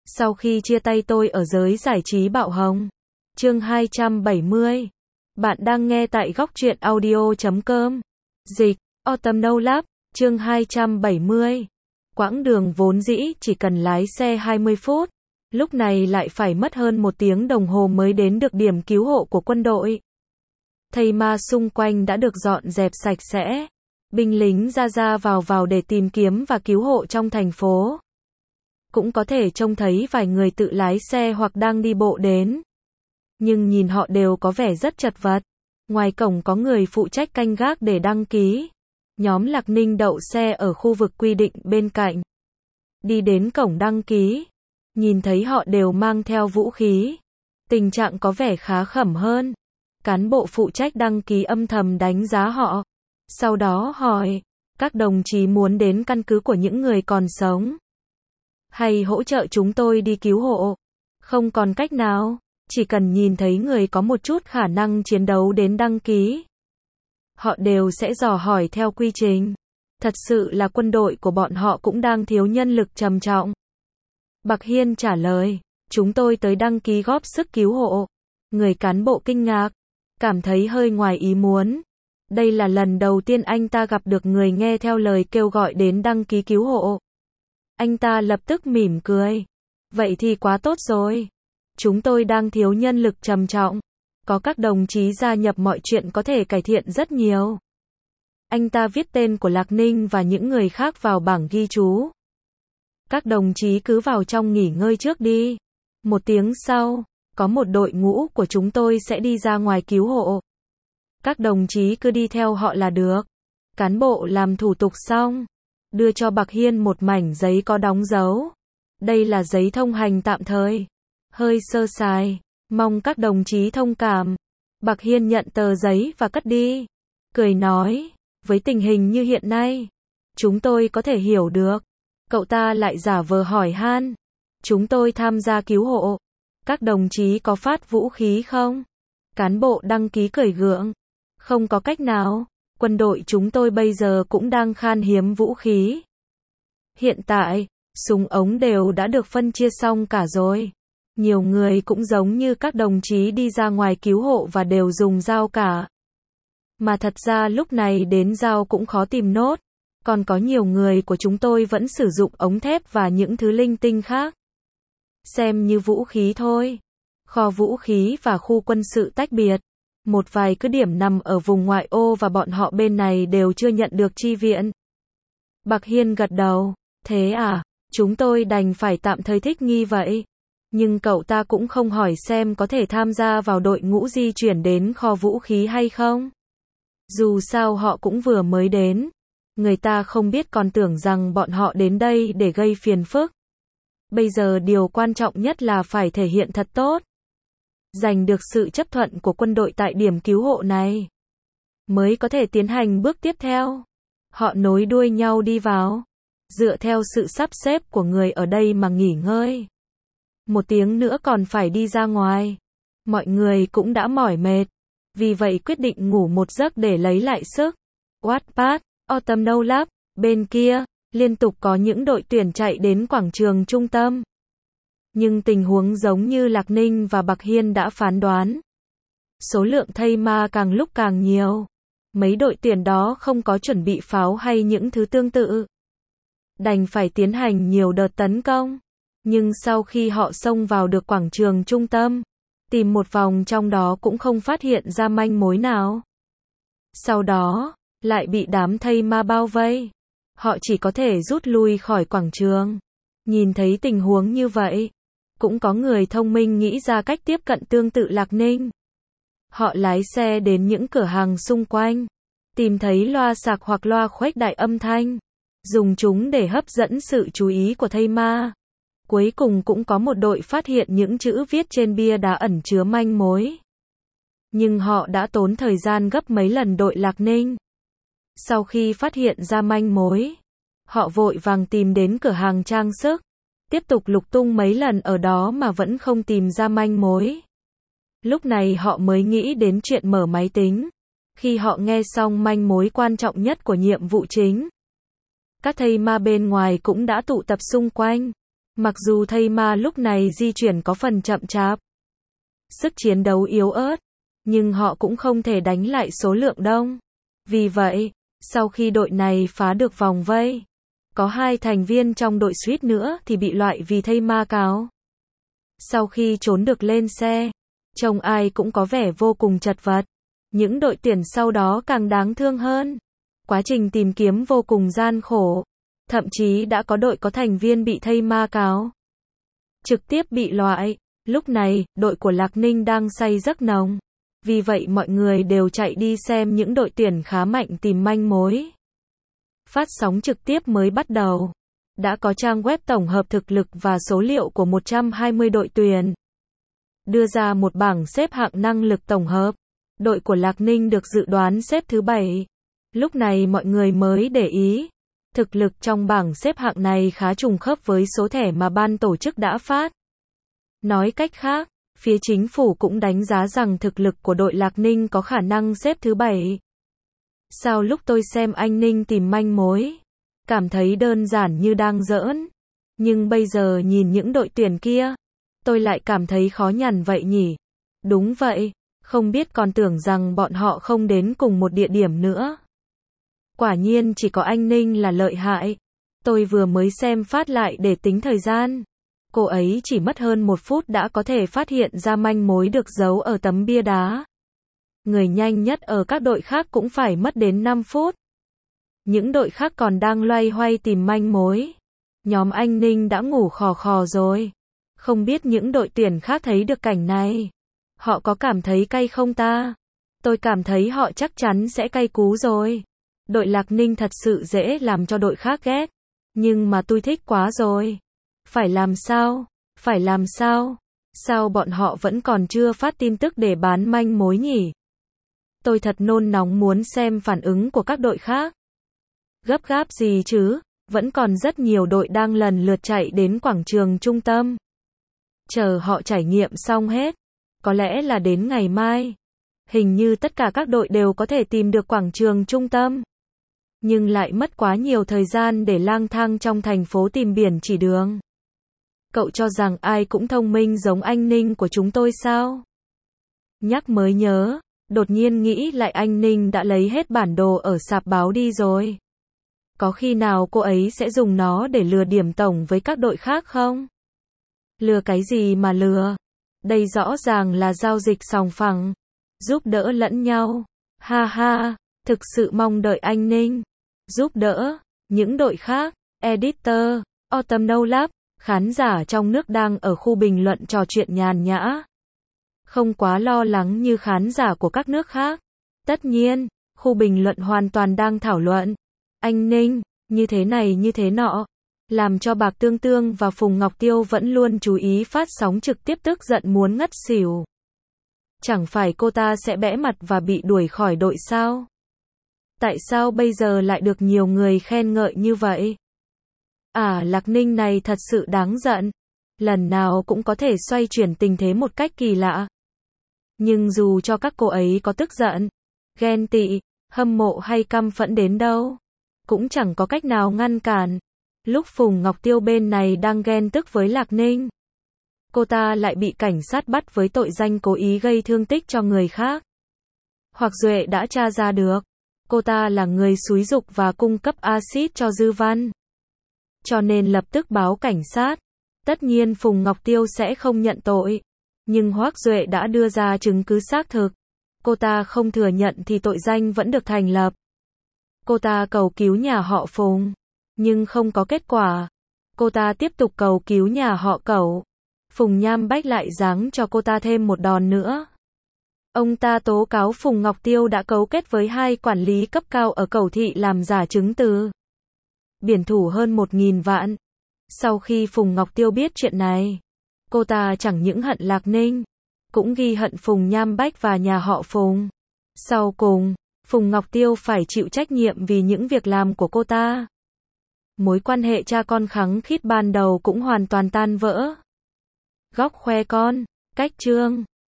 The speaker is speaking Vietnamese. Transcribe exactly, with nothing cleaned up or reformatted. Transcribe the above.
Sau khi chia tay tôi ở giới giải trí bạo hồng. Chương hai trăm bảy mươi. Bạn đang nghe tại góc truyện audio chấm com. Dịch, Autumn No Lab, chương hai trăm bảy mươi. Quãng đường vốn dĩ chỉ cần lái xe hai mươi phút, lúc này lại phải mất hơn một tiếng đồng hồ mới đến được điểm cứu hộ của quân đội. Thây ma xung quanh đã được dọn dẹp sạch sẽ. Binh lính ra ra vào vào để tìm kiếm và cứu hộ trong thành phố. Cũng có thể trông thấy vài người tự lái xe hoặc đang đi bộ đến. Nhưng nhìn họ đều có vẻ rất chật vật. Ngoài cổng có người phụ trách canh gác để đăng ký. Nhóm Lạc Ninh đậu xe ở khu vực quy định bên cạnh. Đi đến cổng đăng ký. Nhìn thấy họ đều mang theo vũ khí. Tình trạng có vẻ khá khẩm hơn. Cán bộ phụ trách đăng ký âm thầm đánh giá họ. Sau đó hỏi, các đồng chí muốn đến căn cứ của những người còn sống? Hay hỗ trợ chúng tôi đi cứu hộ? Không còn cách nào, chỉ cần nhìn thấy người có một chút khả năng chiến đấu đến đăng ký. Họ đều sẽ dò hỏi theo quy trình. Thật sự là quân đội của bọn họ cũng đang thiếu nhân lực trầm trọng. Bạc Hiên trả lời, chúng tôi tới đăng ký góp sức cứu hộ. Người cán bộ kinh ngạc, cảm thấy hơi ngoài ý muốn. Đây là lần đầu tiên anh ta gặp được người nghe theo lời kêu gọi đến đăng ký cứu hộ. Anh ta lập tức mỉm cười. Vậy thì quá tốt rồi. Chúng tôi đang thiếu nhân lực trầm trọng. Có các đồng chí gia nhập mọi chuyện có thể cải thiện rất nhiều. Anh ta viết tên của Lạc Ninh và những người khác vào bảng ghi chú. Các đồng chí cứ vào trong nghỉ ngơi trước đi. Một tiếng sau, có một đội ngũ của chúng tôi sẽ đi ra ngoài cứu hộ. Các đồng chí cứ đi theo họ là được. Cán bộ làm thủ tục xong, đưa cho Bạc Hiên một mảnh giấy có đóng dấu. Đây là giấy thông hành tạm thời. Hơi sơ sài, mong các đồng chí thông cảm. Bạc Hiên nhận tờ giấy và cất đi. Cười nói, với tình hình như hiện nay, chúng tôi có thể hiểu được. Cậu ta lại giả vờ hỏi han. Chúng tôi tham gia cứu hộ. Các đồng chí có phát vũ khí không? Cán bộ đăng ký cười gượng. Không có cách nào, quân đội chúng tôi bây giờ cũng đang khan hiếm vũ khí. Hiện tại, súng ống đều đã được phân chia xong cả rồi. Nhiều người cũng giống như các đồng chí đi ra ngoài cứu hộ và đều dùng dao cả. Mà thật ra lúc này đến dao cũng khó tìm nốt. Còn có nhiều người của chúng tôi vẫn sử dụng ống thép và những thứ linh tinh khác. Xem như vũ khí thôi. Kho vũ khí và khu quân sự tách biệt. Một vài cứ điểm nằm ở vùng ngoại ô và bọn họ bên này đều chưa nhận được chi viện. Bạc Hiên gật đầu. Thế à, chúng tôi đành phải tạm thời thích nghi vậy. Nhưng cậu ta cũng không hỏi xem có thể tham gia vào đội ngũ di chuyển đến kho vũ khí hay không. Dù sao họ cũng vừa mới đến. Người ta không biết còn tưởng rằng bọn họ đến đây để gây phiền phức. Bây giờ điều quan trọng nhất là phải thể hiện thật tốt. Giành được sự chấp thuận của quân đội tại điểm cứu hộ này. Mới có thể tiến hành bước tiếp theo. Họ nối đuôi nhau đi vào. Dựa theo sự sắp xếp của người ở đây mà nghỉ ngơi. Một tiếng nữa còn phải đi ra ngoài. Mọi người cũng đã mỏi mệt. Vì vậy quyết định ngủ một giấc để lấy lại sức. Wattpad, Autumn No Lab, bên kia, liên tục có những đội tuyển chạy đến quảng trường trung tâm. Nhưng tình huống giống như Lạc Ninh và Bạc Hiên đã phán đoán. Số lượng thây ma càng lúc càng nhiều. Mấy đội tuyển đó không có chuẩn bị pháo hay những thứ tương tự. Đành phải tiến hành nhiều đợt tấn công. Nhưng sau khi họ xông vào được quảng trường trung tâm, tìm một vòng trong đó cũng không phát hiện ra manh mối nào. Sau đó, lại bị đám thây ma bao vây. Họ chỉ có thể rút lui khỏi quảng trường. Nhìn thấy tình huống như vậy, cũng có người thông minh nghĩ ra cách tiếp cận tương tự Lạc Ninh. Họ lái xe đến những cửa hàng xung quanh, tìm thấy loa sạc hoặc loa khuếch đại âm thanh, dùng chúng để hấp dẫn sự chú ý của thây ma. Cuối cùng cũng có một đội phát hiện những chữ viết trên bia đá ẩn chứa manh mối. Nhưng họ đã tốn thời gian gấp mấy lần đội Lạc Ninh. Sau khi phát hiện ra manh mối, họ vội vàng tìm đến cửa hàng trang sức. Tiếp tục lục tung mấy lần ở đó mà vẫn không tìm ra manh mối. Lúc này họ mới nghĩ đến chuyện mở máy tính. Khi họ nghe xong manh mối quan trọng nhất của nhiệm vụ chính, các thây ma bên ngoài cũng đã tụ tập xung quanh. Mặc dù thây ma lúc này di chuyển có phần chậm chạp, sức chiến đấu yếu ớt, nhưng họ cũng không thể đánh lại số lượng đông. Vì vậy, sau khi đội này phá được vòng vây, có hai thành viên trong đội suýt nữa thì bị loại vì thây ma cáo. Sau khi trốn được lên xe, trông ai cũng có vẻ vô cùng chật vật. Những đội tuyển sau đó càng đáng thương hơn. Quá trình tìm kiếm vô cùng gian khổ. Thậm chí đã có đội có thành viên bị thây ma cáo, trực tiếp bị loại. Lúc này, đội của Lạc Ninh đang say giấc nồng. Vì vậy mọi người đều chạy đi xem những đội tuyển khá mạnh tìm manh mối. Phát sóng trực tiếp mới bắt đầu. Đã có trang web tổng hợp thực lực và số liệu của một trăm hai mươi đội tuyển. Đưa ra một bảng xếp hạng năng lực tổng hợp. Đội của Lạc Ninh được dự đoán xếp thứ bảy. Lúc này mọi người mới để ý. Thực lực trong bảng xếp hạng này khá trùng khớp với số thẻ mà ban tổ chức đã phát. Nói cách khác, phía chính phủ cũng đánh giá rằng thực lực của đội Lạc Ninh có khả năng xếp thứ bảy. Sao lúc tôi xem anh Ninh tìm manh mối, cảm thấy đơn giản như đang giỡn. Nhưng bây giờ nhìn những đội tuyển kia, tôi lại cảm thấy khó nhằn vậy nhỉ. Đúng vậy, không biết còn tưởng rằng bọn họ không đến cùng một địa điểm nữa. Quả nhiên chỉ có anh Ninh là lợi hại. Tôi vừa mới xem phát lại để tính thời gian. Cô ấy chỉ mất hơn một phút đã có thể phát hiện ra manh mối được giấu ở tấm bia đá. Người nhanh nhất ở các đội khác cũng phải mất đến năm phút. Những đội khác còn đang loay hoay tìm manh mối. Nhóm anh Ninh đã ngủ khò khò rồi. Không biết những đội tuyển khác thấy được cảnh này, họ có cảm thấy cay không ta? Tôi cảm thấy họ chắc chắn sẽ cay cú rồi. Đội Lạc Ninh thật sự dễ làm cho đội khác ghét. Nhưng mà tôi thích quá rồi. Phải làm sao? Phải làm sao? Sao bọn họ vẫn còn chưa phát tin tức để bán manh mối nhỉ? Tôi thật nôn nóng muốn xem phản ứng của các đội khác. Gấp gáp gì chứ? Vẫn còn rất nhiều đội đang lần lượt chạy đến quảng trường trung tâm. Chờ họ trải nghiệm xong hết. Có lẽ là đến ngày mai. Hình như tất cả các đội đều có thể tìm được quảng trường trung tâm. Nhưng lại mất quá nhiều thời gian để lang thang trong thành phố tìm biển chỉ đường. Cậu cho rằng ai cũng thông minh giống anh Ninh của chúng tôi sao? Nhắc mới nhớ, đột nhiên nghĩ lại anh Ninh đã lấy hết bản đồ ở sạp báo đi rồi. Có khi nào cô ấy sẽ dùng nó để lừa điểm tổng với các đội khác không? Lừa cái gì mà lừa? Đây rõ ràng là giao dịch sòng phẳng, giúp đỡ lẫn nhau. Ha ha, thực sự mong đợi anh Ninh giúp đỡ những đội khác. Editor, Autumn Lab, khán giả trong nước đang ở khu bình luận trò chuyện nhàn nhã. Không quá lo lắng như khán giả của các nước khác. Tất nhiên, khu bình luận hoàn toàn đang thảo luận. Anh Ninh, như thế này như thế nọ. Làm cho Bạc Tương Tương và Phùng Ngọc Tiêu vẫn luôn chú ý phát sóng trực tiếp tức giận muốn ngất xỉu. Chẳng phải cô ta sẽ bẽ mặt và bị đuổi khỏi đội sao? Tại sao bây giờ lại được nhiều người khen ngợi như vậy? À, Lạc Ninh này thật sự đáng giận. Lần nào cũng có thể xoay chuyển tình thế một cách kỳ lạ. Nhưng dù cho các cô ấy có tức giận, ghen tị, hâm mộ hay căm phẫn đến đâu, cũng chẳng có cách nào ngăn cản. Lúc Phùng Ngọc Tiêu bên này đang ghen tức với Lạc Ninh, cô ta lại bị cảnh sát bắt với tội danh cố ý gây thương tích cho người khác. Hoặc Duệ đã tra ra được, cô ta là người xúi giục và cung cấp axit cho Dư Văn. Cho nên lập tức báo cảnh sát. Tất nhiên Phùng Ngọc Tiêu sẽ không nhận tội. Nhưng Hoắc Duệ đã đưa ra chứng cứ xác thực. Cô ta không thừa nhận thì tội danh vẫn được thành lập. Cô ta cầu cứu nhà họ Phùng, nhưng không có kết quả. Cô ta tiếp tục cầu cứu nhà họ Cẩu. Phùng Nham Bách lại giáng cho cô ta thêm một đòn nữa. Ông ta tố cáo Phùng Ngọc Tiêu đã cấu kết với hai quản lý cấp cao ở Cẩu Thị làm giả chứng từ biển thủ hơn một nghìn vạn. Sau khi Phùng Ngọc Tiêu biết chuyện này, cô ta chẳng những hận Lạc Ninh, cũng ghi hận Phùng Nham Bách và nhà họ Phùng. Sau cùng, Phùng Ngọc Tiêu phải chịu trách nhiệm vì những việc làm của cô ta. Mối quan hệ cha con khăng khít ban đầu cũng hoàn toàn tan vỡ. Góc khoe con, cách chương.